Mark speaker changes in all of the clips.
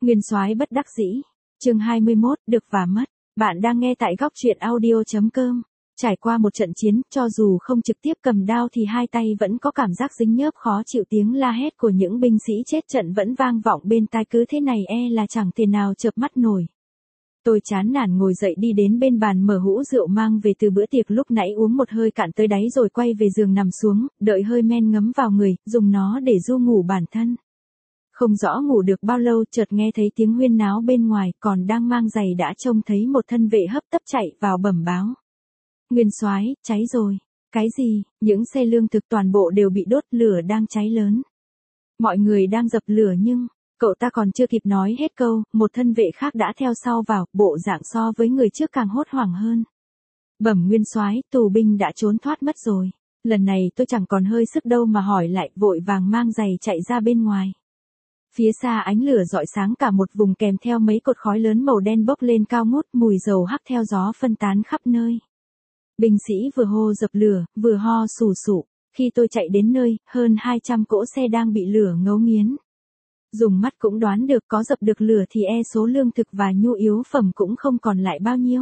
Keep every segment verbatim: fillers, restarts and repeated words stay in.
Speaker 1: Nguyên soái bất đắc dĩ. Chương hai mươi mốt, được và mất. Bạn đang nghe tại góc truyện audio chấm com. Trải qua một trận chiến, cho dù không trực tiếp cầm đao thì hai tay vẫn có cảm giác dính nhớp khó chịu, tiếng la hét của những binh sĩ chết trận vẫn vang vọng bên tai, cứ thế này e là chẳng thể nào chợp mắt nổi. Tôi chán nản ngồi dậy đi đến bên bàn mở hũ rượu mang về từ bữa tiệc lúc nãy, uống một hơi cạn tới đáy rồi quay về giường nằm xuống, đợi hơi men ngấm vào người, dùng nó để ru ngủ bản thân. Không rõ ngủ được bao lâu, chợt nghe thấy tiếng huyên náo bên ngoài, còn đang mang giày đã trông thấy một thân vệ hấp tấp chạy vào bẩm báo. Nguyên soái, cháy rồi. Cái gì? Những xe lương thực toàn bộ đều bị đốt, lửa đang cháy lớn. Mọi người đang dập lửa nhưng, cậu ta còn chưa kịp nói hết câu, một thân vệ khác đã theo sau vào, bộ dạng so với người trước càng hốt hoảng hơn. Bẩm nguyên soái, tù binh đã trốn thoát mất rồi. Lần này tôi chẳng còn hơi sức đâu mà hỏi lại, vội vàng mang giày chạy ra bên ngoài. Phía xa ánh lửa rọi sáng cả một vùng, kèm theo mấy cột khói lớn màu đen bốc lên cao ngút, mùi dầu hắc theo gió phân tán khắp nơi. Binh sĩ vừa hô dập lửa, vừa ho sù sụ. Khi tôi chạy đến nơi, hơn hai trăm cỗ xe đang bị lửa ngấu nghiến. Dùng mắt cũng đoán được có dập được lửa thì e số lương thực và nhu yếu phẩm cũng không còn lại bao nhiêu.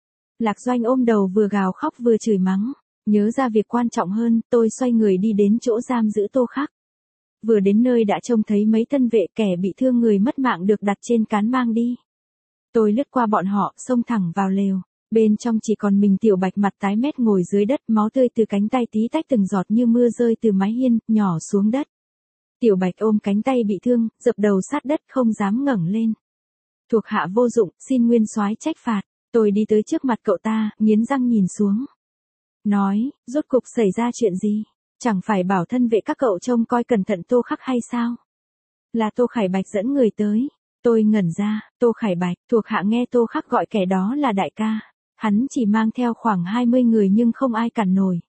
Speaker 1: Lạc Doanh ôm đầu vừa gào khóc vừa chửi mắng. Nhớ ra việc quan trọng hơn, tôi xoay người đi đến chỗ giam giữ Tô Khắc. Vừa đến nơi đã trông thấy mấy thân vệ, kẻ bị thương người mất mạng được đặt trên cán mang đi. Tôi lướt qua bọn họ, xông thẳng vào lều. Bên trong chỉ còn mình Tiểu Bạch mặt tái mét ngồi dưới đất, máu tươi từ cánh tay tí tách từng giọt như mưa rơi từ mái hiên, nhỏ xuống đất. Tiểu Bạch ôm cánh tay bị thương, dập đầu sát đất không dám ngẩng lên. Thuộc hạ vô dụng, xin nguyên soái trách phạt. Tôi đi tới trước mặt cậu ta, nghiến răng nhìn xuống. Nói, rốt cục xảy ra chuyện gì? Chẳng phải bảo thân vệ các cậu trông coi cẩn thận Tô Khắc hay sao? Là Tô Khải Bạch dẫn người tới. Tôi ngẩn ra, Tô Khải Bạch, thuộc hạ nghe Tô Khắc gọi kẻ đó là đại ca. Hắn chỉ mang theo khoảng hai mươi người nhưng không ai cản nổi.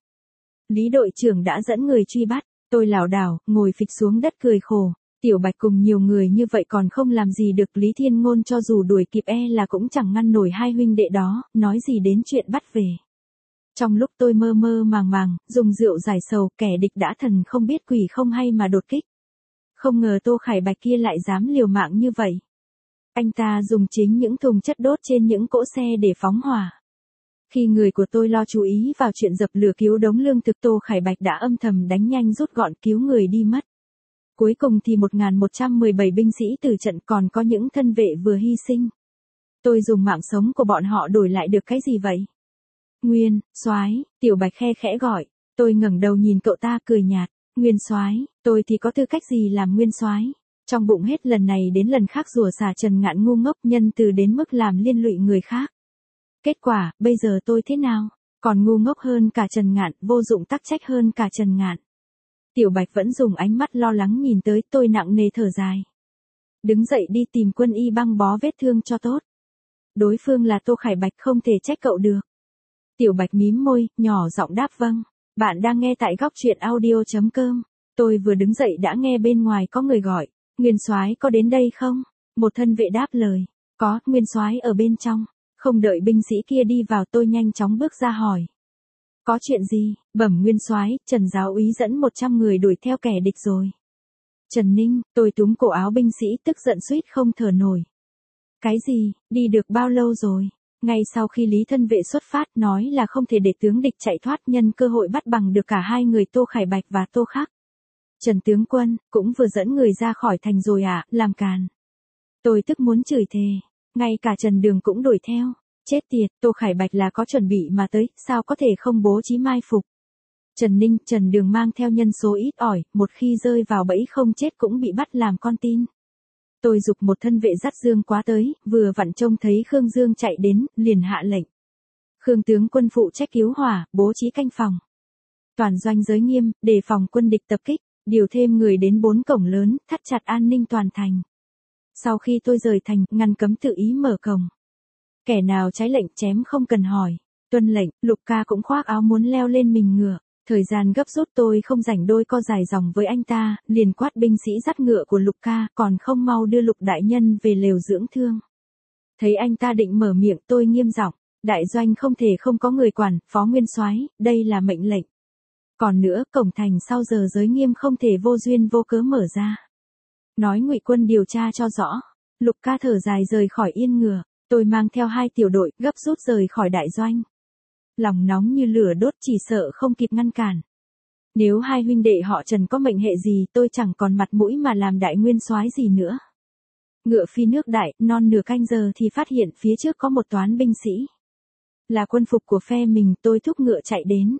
Speaker 1: Lý đội trưởng đã dẫn người truy bắt. Tôi lảo đảo, ngồi phịch xuống đất cười khổ. Tiểu Bạch cùng nhiều người như vậy còn không làm gì được Lý Thiên Ngôn, cho dù đuổi kịp e là cũng chẳng ngăn nổi hai huynh đệ đó, nói gì đến chuyện bắt về. Trong lúc tôi mơ mơ màng màng, dùng rượu giải sầu, kẻ địch đã thần không biết quỷ không hay mà đột kích. Không ngờ Tô Khải Bạch kia lại dám liều mạng như vậy. Anh ta dùng chính những thùng chất đốt trên những cỗ xe để phóng hỏa. Khi người của tôi lo chú ý vào chuyện dập lửa cứu đống lương thực, Tô Khải Bạch đã âm thầm đánh nhanh rút gọn cứu người đi mất. Cuối cùng thì một nghìn một trăm mười bảy binh sĩ từ trận, còn có những thân vệ vừa hy sinh. Tôi dùng mạng sống của bọn họ đổi lại được cái gì vậy? Nguyên soái, Tiểu Bạch khe khẽ gọi. Tôi ngẩng đầu nhìn cậu ta cười nhạt. Nguyên soái, tôi thì có tư cách gì làm nguyên soái? Trong bụng hết lần này đến lần khác rủa xả Trần Ngạn ngu ngốc, nhân từ đến mức làm liên lụy người khác. Kết quả, bây giờ tôi thế nào? Còn ngu ngốc hơn cả Trần Ngạn, vô dụng tắc trách hơn cả Trần Ngạn. Tiểu Bạch vẫn dùng ánh mắt lo lắng nhìn tới, tôi nặng nề thở dài. Đứng dậy đi tìm quân y băng bó vết thương cho tốt. Đối phương là Tô Khải Bạch, không thể trách cậu được. Tiểu Bạch mím môi, nhỏ giọng đáp vâng. Bạn đang nghe tại góc truyện audio chấm com. Tôi vừa đứng dậy đã nghe bên ngoài có người gọi. Nguyên soái có đến đây không? Một thân vệ đáp lời. Có, nguyên soái ở bên trong. Không đợi binh sĩ kia đi vào, tôi nhanh chóng bước ra hỏi. Có chuyện gì? Bẩm nguyên soái, Trần giáo úy dẫn một trăm người đuổi theo kẻ địch rồi. Trần Ninh, tôi túm cổ áo binh sĩ, tức giận suýt không thở nổi. Cái gì? Đi được bao lâu rồi? Ngay sau khi Lý thân vệ xuất phát, nói là không thể để tướng địch chạy thoát, nhân cơ hội bắt bằng được cả hai người Tô Khải Bạch và Tô Khắc. Trần tướng quân, cũng vừa dẫn người ra khỏi thành rồi à, làm càn. Tôi tức muốn chửi thề. Ngay cả Trần Đường cũng đuổi theo. Chết tiệt, Tô Khải Bạch là có chuẩn bị mà tới, sao có thể không bố trí mai phục. Trần Ninh, Trần Đường mang theo nhân số ít ỏi, một khi rơi vào bẫy không chết cũng bị bắt làm con tin. Tôi giục một thân vệ dắt Dương Quá tới, vừa vặn trông thấy Khương Dương chạy đến, liền hạ lệnh. Khương tướng quân phụ trách cứu hỏa, bố trí canh phòng. Toàn doanh giới nghiêm, đề phòng quân địch tập kích, điều thêm người đến bốn cổng lớn, thắt chặt an ninh toàn thành. Sau khi tôi rời thành, ngăn cấm tự ý mở cổng. Kẻ nào trái lệnh chém không cần hỏi. Tuân lệnh, Lục Ca cũng khoác áo muốn leo lên mình ngựa. Thời gian gấp rút, tôi không rảnh đôi co dài dòng với anh ta, liền quát binh sĩ dắt ngựa của Lục Ca, còn không mau đưa Lục đại nhân về lều dưỡng thương. Thấy anh ta định mở miệng, tôi nghiêm giọng, đại doanh không thể không có người quản, phó nguyên soái, đây là mệnh lệnh. Còn nữa, cổng thành sau giờ giới nghiêm không thể vô duyên vô cớ mở ra. Nói Ngụy quân điều tra cho rõ. Lục ca thở dài rời khỏi yên ngựa, tôi mang theo hai tiểu đội gấp rút rời khỏi đại doanh. Lòng nóng như lửa đốt chỉ sợ không kịp ngăn cản. Nếu hai huynh đệ họ Trần có mệnh hệ gì tôi chẳng còn mặt mũi mà làm đại nguyên soái gì nữa. Ngựa phi nước đại, non nửa canh giờ thì phát hiện phía trước có một toán binh sĩ. Là quân phục của phe mình, tôi thúc ngựa chạy đến.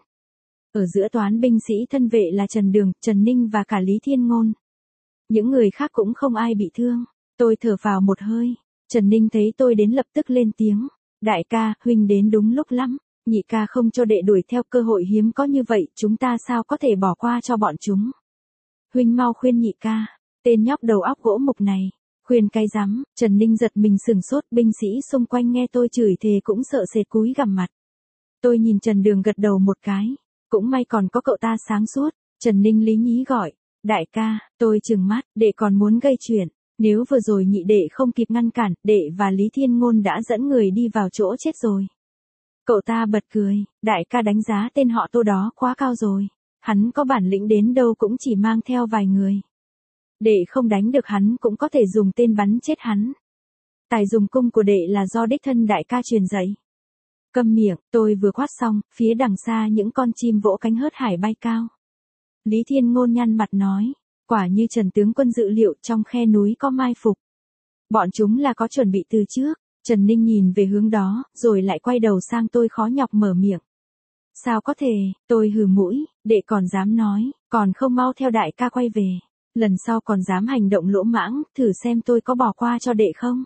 Speaker 1: Ở giữa toán binh sĩ thân vệ là Trần Đường, Trần Ninh và cả Lý Thiên Ngôn. Những người khác cũng không ai bị thương. Tôi thở vào một hơi. Trần Ninh thấy tôi đến lập tức lên tiếng. Đại ca, huynh đến đúng lúc lắm. Nhị ca không cho đệ đuổi theo cơ hội hiếm có như vậy, chúng ta sao có thể bỏ qua cho bọn chúng. Huynh mau khuyên nhị ca. Tên nhóc đầu óc gỗ mục này. Khuyên cái rắm, Trần Ninh giật mình sừng sốt, binh sĩ xung quanh nghe tôi chửi thề cũng sợ sệt cúi gằm mặt. Tôi nhìn Trần Đường gật đầu một cái. Cũng may còn có cậu ta sáng suốt. Trần Ninh lý nhí gọi. Đại ca, tôi trừng mắt, đệ còn muốn gây chuyện. Nếu vừa rồi nhị đệ không kịp ngăn cản, đệ và Lý Thiên Ngôn đã dẫn người đi vào chỗ chết rồi. Cậu ta bật cười, đại ca đánh giá tên họ Tô đó quá cao rồi. Hắn có bản lĩnh đến đâu cũng chỉ mang theo vài người. Đệ không đánh được hắn cũng có thể dùng tên bắn chết hắn. Tài dùng cung của đệ là do đích thân đại ca truyền dạy. Câm miệng, tôi vừa quát xong, phía đằng xa những con chim vỗ cánh hớt hải bay cao. Lý Thiên Ngôn nhăn mặt nói, quả như Trần tướng quân dự liệu trong khe núi có mai phục. Bọn chúng là có chuẩn bị từ trước. Trần Ninh nhìn về hướng đó, rồi lại quay đầu sang tôi khó nhọc mở miệng. Sao có thể, tôi hừ mũi, đệ còn dám nói, còn không mau theo đại ca quay về. Lần sau còn dám hành động lỗ mãng, thử xem tôi có bỏ qua cho đệ không.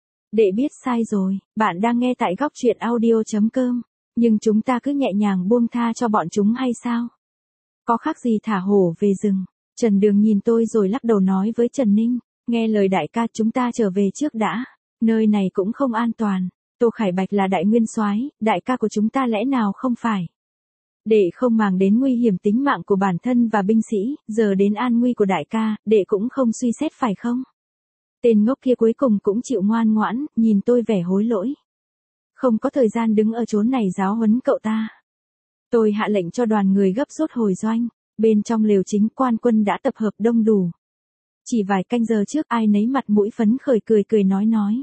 Speaker 1: Đệ biết sai rồi, bạn đang nghe tại góc truyện audio chấm com, nhưng chúng ta cứ nhẹ nhàng buông tha cho bọn chúng hay sao? Có khác gì thả hổ về rừng. Trần Đường nhìn tôi rồi lắc đầu nói với Trần Ninh, nghe lời đại ca chúng ta trở về trước đã. Nơi này cũng không an toàn. Tô Khải Bạch là đại nguyên soái, đại ca của chúng ta lẽ nào không phải? Đệ không màng đến nguy hiểm tính mạng của bản thân và binh sĩ, giờ đến an nguy của đại ca, đệ cũng không suy xét phải không? Tên ngốc kia cuối cùng cũng chịu ngoan ngoãn, nhìn tôi vẻ hối lỗi. Không có thời gian đứng ở chốn này giáo huấn cậu ta. Tôi hạ lệnh cho đoàn người gấp rút hồi doanh. Bên trong lều chính quan quân đã tập hợp đông đủ. Chỉ vài canh giờ trước ai nấy mặt mũi phấn khởi cười cười nói nói.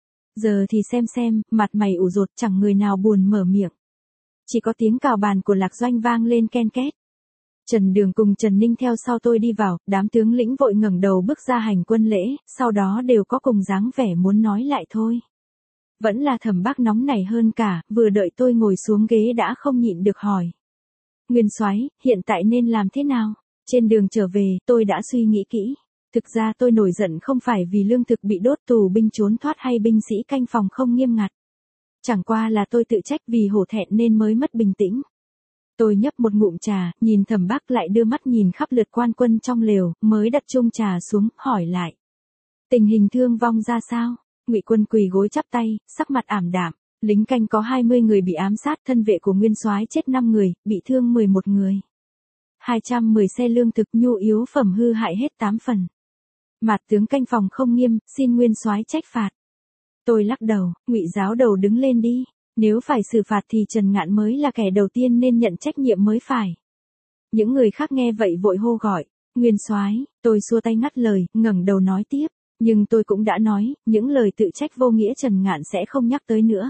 Speaker 1: Giờ thì xem xem, mặt mày ủ rột chẳng người nào buồn mở miệng. Chỉ có tiếng cào bàn của Lạc Doanh vang lên ken két. Trần Đường cùng Trần Ninh theo sau tôi đi vào, đám tướng lĩnh vội ngẩng đầu bước ra hành quân lễ, sau đó đều có cùng dáng vẻ muốn nói lại thôi. Vẫn là Thẩm Bác nóng nảy hơn cả, vừa đợi tôi ngồi xuống ghế đã không nhịn được hỏi. Nguyên soái, hiện tại nên làm thế nào? Trên đường trở về, tôi đã suy nghĩ kỹ. Thực ra tôi nổi giận không phải vì lương thực bị đốt, tù binh trốn thoát hay binh sĩ canh phòng không nghiêm ngặt. Chẳng qua là tôi tự trách vì hổ thẹn nên mới mất bình tĩnh. Tôi nhấp một ngụm trà, nhìn Thẩm Bác lại đưa mắt nhìn khắp lượt quan quân trong lều, mới đặt chung trà xuống, hỏi lại. Tình hình thương vong ra sao? Ngụy Quân quỳ gối chắp tay, sắc mặt ảm đạm. Lính canh có hai mươi người bị ám sát, thân vệ của nguyên soái chết năm người, bị thương mười một người. hai trăm mười xe lương thực nhu yếu phẩm hư hại hết tám phần. Mạt tướng canh phòng không nghiêm, xin nguyên soái trách phạt. Tôi lắc đầu, Ngụy giáo đầu đứng lên đi. Nếu phải xử phạt thì Trần Ngạn mới là kẻ đầu tiên nên nhận trách nhiệm mới phải. Những người khác nghe vậy vội hô gọi. Nguyên soái, tôi xua tay ngắt lời, ngẩng đầu nói tiếp. Nhưng tôi cũng đã nói, những lời tự trách vô nghĩa Trần Ngạn sẽ không nhắc tới nữa.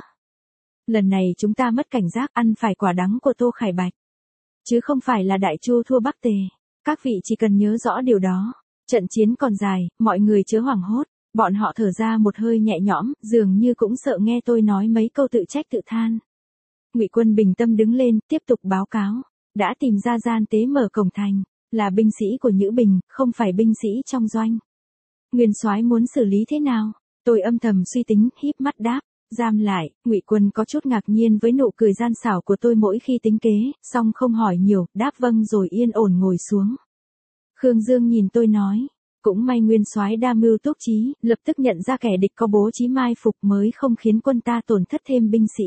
Speaker 1: Lần này chúng ta mất cảnh giác, ăn phải quả đắng của Tô Khải Bạch. Chứ không phải là Đại Chu thua Bắc Tề. Các vị chỉ cần nhớ rõ điều đó. Trận chiến còn dài, mọi người chớ hoảng hốt. Bọn họ thở ra một hơi nhẹ nhõm, dường như cũng sợ nghe tôi nói mấy câu tự trách tự than. Ngụy Quân bình tâm đứng lên, tiếp tục báo cáo. Đã tìm ra gian tế mở cổng thành. Là binh sĩ của Nhữ Bình, không phải binh sĩ trong doanh. Nguyên soái muốn xử lý thế nào? Tôi âm thầm suy tính, híp mắt đáp. Giam lại. Ngụy Quân có chút ngạc nhiên với nụ cười gian xảo của tôi mỗi khi tính kế, song không hỏi nhiều, đáp vâng rồi yên ổn ngồi xuống. Khương Dương nhìn tôi nói, cũng may nguyên soái đa mưu túc trí, lập tức nhận ra kẻ địch có bố trí mai phục mới không khiến quân ta tổn thất thêm binh sĩ.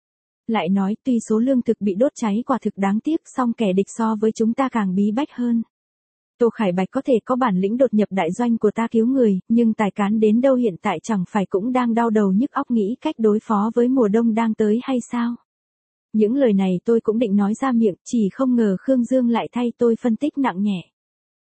Speaker 1: Lại nói tuy số lương thực bị đốt cháy quả thực đáng tiếc, song kẻ địch so với chúng ta càng bí bách hơn. Tô Khải Bạch có thể có bản lĩnh đột nhập đại doanh của ta cứu người, nhưng tài cán đến đâu hiện tại chẳng phải cũng đang đau đầu nhức óc nghĩ cách đối phó với mùa đông đang tới hay sao? Những lời này tôi cũng định nói ra miệng, chỉ không ngờ Khương Dương lại thay tôi phân tích nặng nhẹ.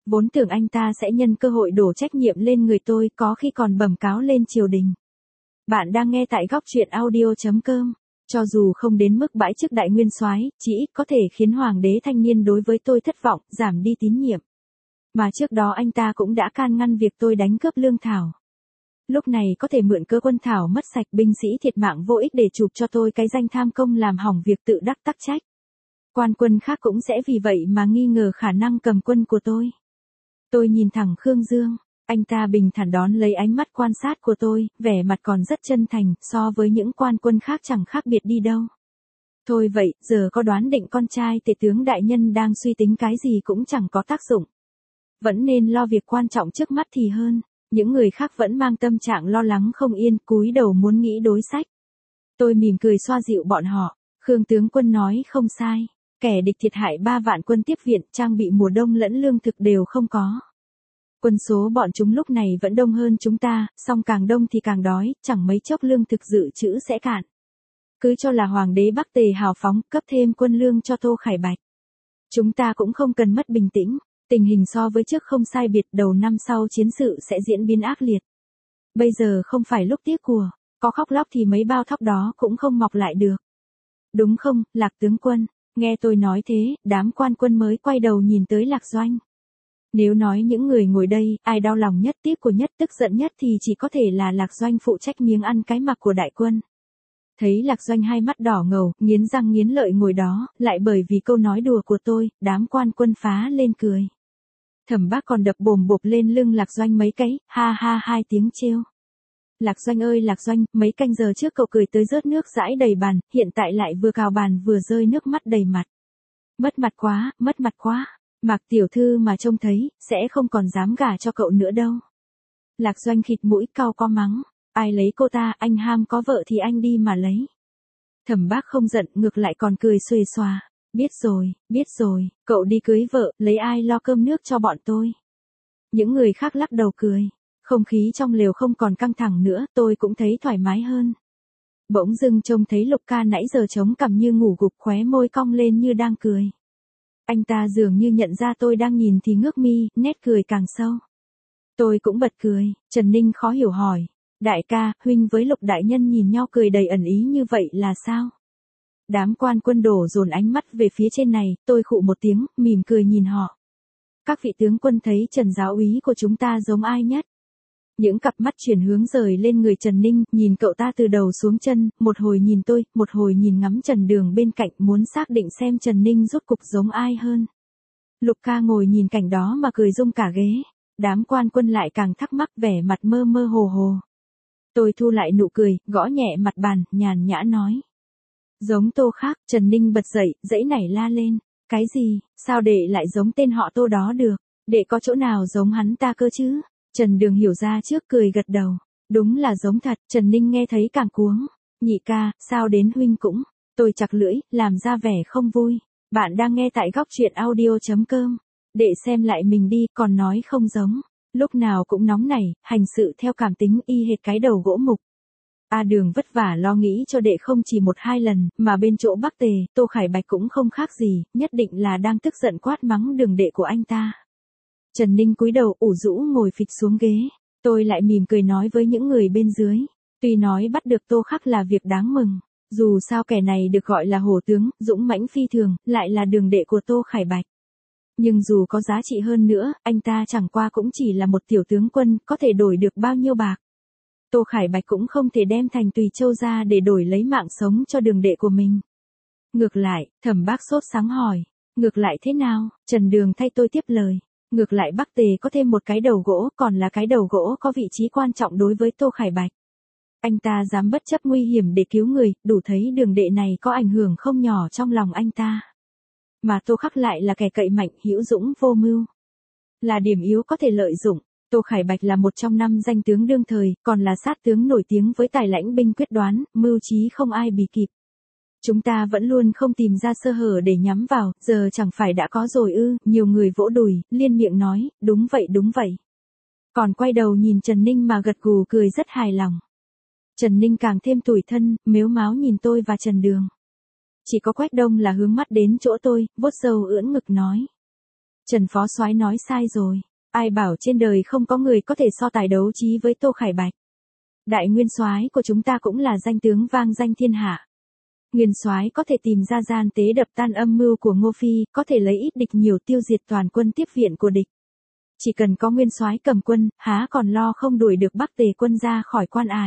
Speaker 1: Vốn tưởng anh ta sẽ nhân cơ hội đổ trách nhiệm lên người tôi, có khi còn bẩm cáo lên triều đình. Bạn đang nghe tại góc truyện audio chấm com. Cho dù không đến mức bãi chức đại nguyên soái, chỉ ít có thể khiến hoàng đế thanh niên đối với tôi thất vọng, giảm đi tín nhiệm. Mà trước đó anh ta cũng đã can ngăn việc tôi đánh cướp lương thảo. Lúc này có thể mượn cơ quân thảo mất sạch, binh sĩ thiệt mạng vô ích để chụp cho tôi cái danh tham công làm hỏng việc tự đắc tắc trách. Quan quân khác cũng sẽ vì vậy mà nghi ngờ khả năng cầm quân của tôi. Tôi nhìn thẳng Khương Dương, anh ta bình thản đón lấy ánh mắt quan sát của tôi, vẻ mặt còn rất chân thành, so với những quan quân khác chẳng khác biệt đi đâu. Thôi vậy, giờ có đoán định con trai tể tướng đại nhân đang suy tính cái gì cũng chẳng có tác dụng. Vẫn nên lo việc quan trọng trước mắt thì hơn. Những người khác vẫn mang tâm trạng lo lắng không yên, cúi đầu muốn nghĩ đối sách. Tôi mỉm cười xoa dịu bọn họ. Khương tướng quân nói không sai. Kẻ địch thiệt hại ba vạn quân tiếp viện, trang bị mùa đông lẫn lương thực đều không có. Quân số bọn chúng lúc này vẫn đông hơn chúng ta, song càng đông thì càng đói, chẳng mấy chốc lương thực dự trữ sẽ cạn. Cứ cho là hoàng đế Bắc Tề hào phóng, cấp thêm quân lương cho Tô Khải Bạch. Chúng ta cũng không cần mất bình tĩnh. Tình hình so với trước không sai biệt, đầu năm sau chiến sự sẽ diễn biến ác liệt. Bây giờ không phải lúc tiếc của, có khóc lóc thì mấy bao thóc đó cũng không mọc lại được. Đúng không, Lạc tướng quân? Nghe tôi nói thế, đám quan quân mới quay đầu nhìn tới Lạc Doanh. Nếu nói những người ngồi đây, ai đau lòng nhất, tiếc của nhất, tức giận nhất thì chỉ có thể là Lạc Doanh phụ trách miếng ăn cái mặc của đại quân. Thấy Lạc Doanh hai mắt đỏ ngầu, nghiến răng nghiến lợi ngồi đó, lại bởi vì câu nói đùa của tôi, đám quan quân phá lên cười. Thẩm Bác còn đập bồm bộp lên lưng Lạc Doanh mấy cái, ha ha hai tiếng trêu. Lạc Doanh ơi Lạc Doanh, mấy canh giờ trước cậu cười tới rớt nước dãi đầy bàn, hiện tại lại vừa cào bàn vừa rơi nước mắt đầy mặt. Mất mặt quá, mất mặt quá, Mạc tiểu thư mà trông thấy, sẽ không còn dám gả cho cậu nữa đâu. Lạc Doanh khịt mũi cau có mắng, ai lấy cô ta, anh ham có vợ thì anh đi mà lấy. Thẩm Bác không giận, ngược lại còn cười xuề xòa. Biết rồi, biết rồi, cậu đi cưới vợ, lấy ai lo cơm nước cho bọn tôi. Những người khác lắc đầu cười. Không khí trong lều không còn căng thẳng nữa, tôi cũng thấy thoải mái hơn. Bỗng dưng trông thấy Lục ca nãy giờ chống cằm như ngủ gục, khóe môi cong lên như đang cười. Anh ta dường như nhận ra tôi đang nhìn thì ngước mi, nét cười càng sâu. Tôi cũng bật cười, Trần Ninh khó hiểu hỏi. Đại ca, huynh với Lục đại nhân nhìn nhau cười đầy ẩn ý như vậy là sao? Đám quan quân đổ dồn ánh mắt về phía trên này, tôi khụ một tiếng, mỉm cười nhìn họ. Các vị tướng quân thấy Trần giáo úy của chúng ta giống ai nhất? Những cặp mắt chuyển hướng rời lên người Trần Ninh, nhìn cậu ta từ đầu xuống chân, một hồi nhìn tôi, một hồi nhìn ngắm Trần Đường bên cạnh, muốn xác định xem Trần Ninh rốt cục giống ai hơn. Lục ca ngồi nhìn cảnh đó mà cười rung cả ghế. Đám quan quân lại càng thắc mắc, vẻ mặt mơ mơ hồ hồ. Tôi thu lại nụ cười, gõ nhẹ mặt bàn, nhàn nhã nói. Giống Tô khác, Trần Ninh bật dậy, dãy nảy la lên. Cái gì, sao đệ lại giống tên họ Tô đó được? Đệ có chỗ nào giống hắn ta cơ chứ? Trần Đường hiểu ra trước, cười gật đầu. Đúng là giống thật, Trần Ninh nghe thấy càng cuống. Nhị ca, sao đến huynh cũng? Tôi chặt lưỡi, làm ra vẻ không vui. Bạn đang nghe tại góc truyện audio chấm com. Đệ xem lại mình đi, còn nói không giống. Lúc nào cũng nóng nảy, hành sự theo cảm tính y hệt cái đầu gỗ mục. A Đường vất vả lo nghĩ cho đệ không chỉ một hai lần, mà bên chỗ Bắc Tề, Tô Khải Bạch cũng không khác gì, nhất định là đang tức giận quát mắng Đường đệ của anh ta. Trần Ninh cúi đầu ủ rũ ngồi phịch xuống ghế, tôi lại mỉm cười nói với những người bên dưới. Tuy nói bắt được Tô Khắc là việc đáng mừng, dù sao kẻ này được gọi là hổ tướng, dũng mãnh phi thường, lại là đường đệ của Tô Khải Bạch. Nhưng dù có giá trị hơn nữa, anh ta chẳng qua cũng chỉ là một tiểu tướng quân, có thể đổi được bao nhiêu bạc. Tô Khải Bạch cũng không thể đem Thành Tùy Châu ra để đổi lấy mạng sống cho đường đệ của mình. Ngược lại, Thẩm Bác sốt sáng hỏi, ngược lại thế nào? Trần Đường thay tôi tiếp lời. Ngược lại Bắc Tề có thêm một cái đầu gỗ, còn là cái đầu gỗ có vị trí quan trọng đối với Tô Khải Bạch. Anh ta dám bất chấp nguy hiểm để cứu người, đủ thấy đường đệ này có ảnh hưởng không nhỏ trong lòng anh ta. Mà Tô Khắc lại là kẻ cậy mạnh, hữu dũng vô mưu. Là điểm yếu có thể lợi dụng. Tô Khải Bạch là một trong năm danh tướng đương thời, còn là sát tướng nổi tiếng với tài lãnh binh quyết đoán, mưu trí không ai bì kịp. Chúng ta vẫn luôn không tìm ra sơ hở để nhắm vào, giờ chẳng phải đã có rồi ư? Nhiều người vỗ đùi, liên miệng nói, đúng vậy đúng vậy. Còn quay đầu nhìn Trần Ninh mà gật gù cười rất hài lòng. Trần Ninh càng thêm tủi thân, mếu máo nhìn tôi và Trần Đường. Chỉ có Quách Đông là hướng mắt đến chỗ tôi, vuốt râu ưỡn ngực nói. Trần Phó Soái nói sai rồi. Ai bảo trên đời không có người có thể so tài đấu trí với Tô Khải Bạch. Đại nguyên soái của chúng ta cũng là danh tướng vang danh thiên hạ. Nguyên soái có thể tìm ra gian tế đập tan âm mưu của Ngô Phi, có thể lấy ít địch nhiều tiêu diệt toàn quân tiếp viện của địch. Chỉ cần có nguyên soái cầm quân, há còn lo không đuổi được Bắc Tề quân ra khỏi quan ải.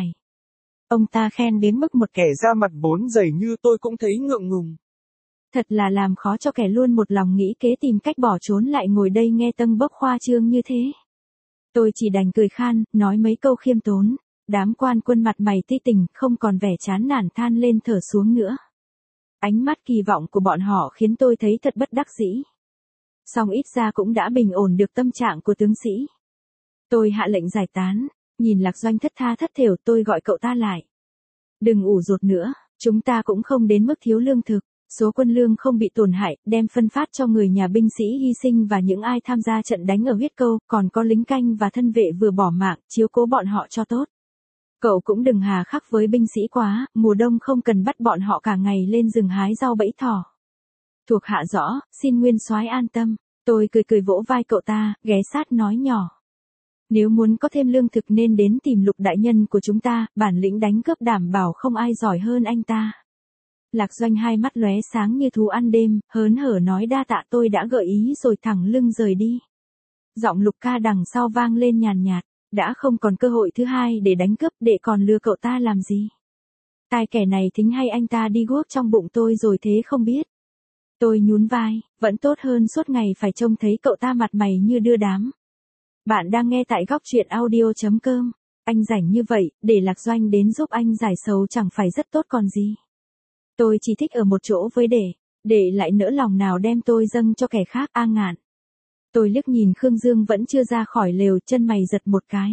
Speaker 1: Ông ta khen đến mức một
Speaker 2: kẻ ra mặt vốn dày như tôi cũng thấy ngượng ngùng.
Speaker 1: Thật là làm khó cho kẻ luôn một lòng nghĩ kế tìm cách bỏ trốn lại ngồi đây nghe tâng bốc khoa trương như thế. Tôi chỉ đành cười khan, nói mấy câu khiêm tốn. Đám quan quân mặt mày tươi tỉnh, không còn vẻ chán nản than lên thở xuống nữa. Ánh mắt kỳ vọng của bọn họ khiến tôi thấy thật bất đắc dĩ. Song ít ra cũng đã bình ổn được tâm trạng của tướng sĩ. Tôi hạ lệnh giải tán, nhìn Lạc Doanh thất tha thất thểu, tôi gọi cậu ta lại. Đừng ủ rột nữa, chúng ta cũng không đến mức thiếu lương thực. Số quân lương không bị tổn hại, đem phân phát cho người nhà binh sĩ hy sinh và những ai tham gia trận đánh ở huyết câu, còn có lính canh và thân vệ vừa bỏ mạng, chiếu cố bọn họ cho tốt. Cậu cũng đừng hà khắc với binh sĩ quá, mùa đông không cần bắt bọn họ cả ngày lên rừng hái rau bẫy thỏ. Thuộc hạ rõ, xin nguyên soái an tâm. Tôi cười cười vỗ vai cậu ta, ghé sát nói nhỏ. Nếu muốn có thêm lương thực nên đến tìm Lục đại nhân của chúng ta, bản lĩnh đánh cướp đảm bảo không ai giỏi hơn anh ta. Lạc Doanh hai mắt lóe sáng như thú ăn đêm, hớn hở nói đa tạ, tôi đã gợi ý rồi thẳng lưng rời đi. Giọng Lục ca đằng sau vang lên nhàn nhạt, đã không còn cơ hội thứ hai để đánh cướp, đệ còn lừa cậu ta làm gì? Tai kẻ này thính hay anh ta đi guốc trong bụng tôi rồi thế không biết. Tôi nhún vai, vẫn tốt hơn suốt ngày phải trông thấy cậu ta mặt mày như đưa đám. Bạn đang nghe tại góc truyện audio chấm com. Anh rảnh như vậy, để Lạc Doanh đến giúp anh giải sầu chẳng phải rất tốt còn gì. Tôi chỉ thích ở một chỗ với đệ, đệ lại nỡ lòng nào đem tôi dâng cho kẻ khác. A Ngạn. Tôi liếc nhìn Khương Dương vẫn chưa ra khỏi lều, chân mày giật một cái.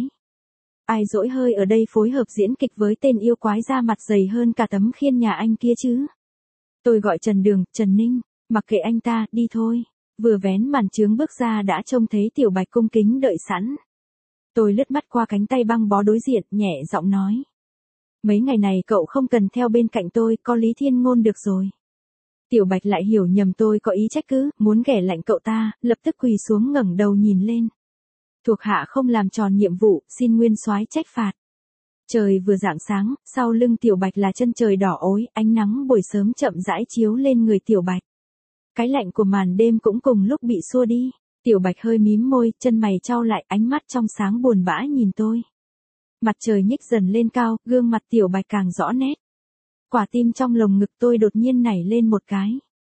Speaker 1: Ai dỗi hơi ở đây phối hợp diễn kịch với tên yêu quái da mặt dày hơn cả tấm khiên nhà anh kia chứ. Tôi gọi Trần Đường, Trần Ninh, mặc kệ anh ta, đi thôi. Vừa vén màn trướng bước ra đã trông thấy Tiểu Bạch cung kính đợi sẵn. Tôi lướt mắt qua cánh tay băng bó đối diện, nhẹ giọng nói. Mấy ngày này cậu không cần theo bên cạnh tôi, có Lý Thiên Ngôn được rồi. Tiểu Bạch lại hiểu nhầm tôi có ý trách cứ, muốn ghẻ lạnh cậu ta, lập tức quỳ xuống ngẩng đầu nhìn lên. Thuộc hạ không làm tròn nhiệm vụ, xin nguyên soái trách phạt. Trời vừa rạng sáng, sau lưng Tiểu Bạch là chân trời đỏ ối, ánh nắng buổi sớm chậm rãi chiếu lên người Tiểu Bạch. Cái lạnh của màn đêm cũng cùng lúc bị xua đi. Tiểu Bạch hơi mím môi, chân mày chau lại, ánh mắt trong sáng buồn bã nhìn tôi. Mặt trời nhích dần lên cao, gương mặt Tiểu Bạch càng rõ nét. Quả tim trong lồng ngực tôi đột nhiên nảy lên một cái.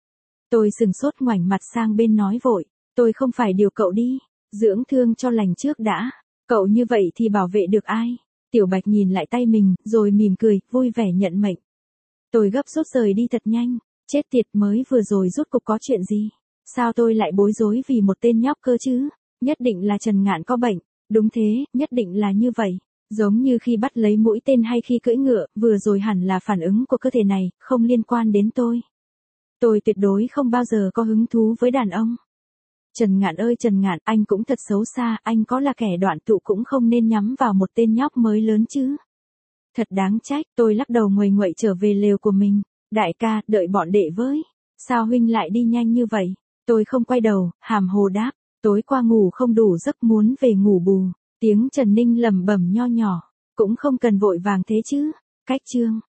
Speaker 1: Tôi sừng sốt ngoảnh mặt sang bên nói vội, tôi không phải điều cậu đi, dưỡng thương cho lành trước đã, cậu như vậy thì bảo vệ được ai? Tiểu Bạch nhìn lại tay mình, rồi mỉm cười, vui vẻ nhận mệnh. Tôi gấp rút rời đi thật nhanh, chết tiệt, mới vừa rồi rốt cục có chuyện gì? Sao tôi lại bối rối vì một tên nhóc cơ chứ? Nhất định là Trần Ngạn có bệnh, đúng thế, nhất định là như vậy. Giống như khi bắt lấy mũi tên hay khi cưỡi ngựa, vừa rồi hẳn là phản ứng của cơ thể này, không liên quan đến tôi. Tôi tuyệt đối không bao giờ có hứng thú với đàn ông. Trần Ngạn ơi Trần Ngạn, anh cũng thật xấu xa, anh có là kẻ đoạn tụ cũng không nên nhắm vào một tên nhóc mới lớn chứ. Thật đáng trách, tôi lắc đầu nguầy nguậy trở về lều của mình. Đại ca, đợi bọn đệ với. Sao huynh lại đi nhanh như vậy? Tôi không quay đầu, hàm hồ đáp, tối qua ngủ không đủ giấc muốn về ngủ bù. Tiếng Trần Ninh lẩm bẩm nho nhỏ, cũng không cần vội vàng thế chứ. Cách chương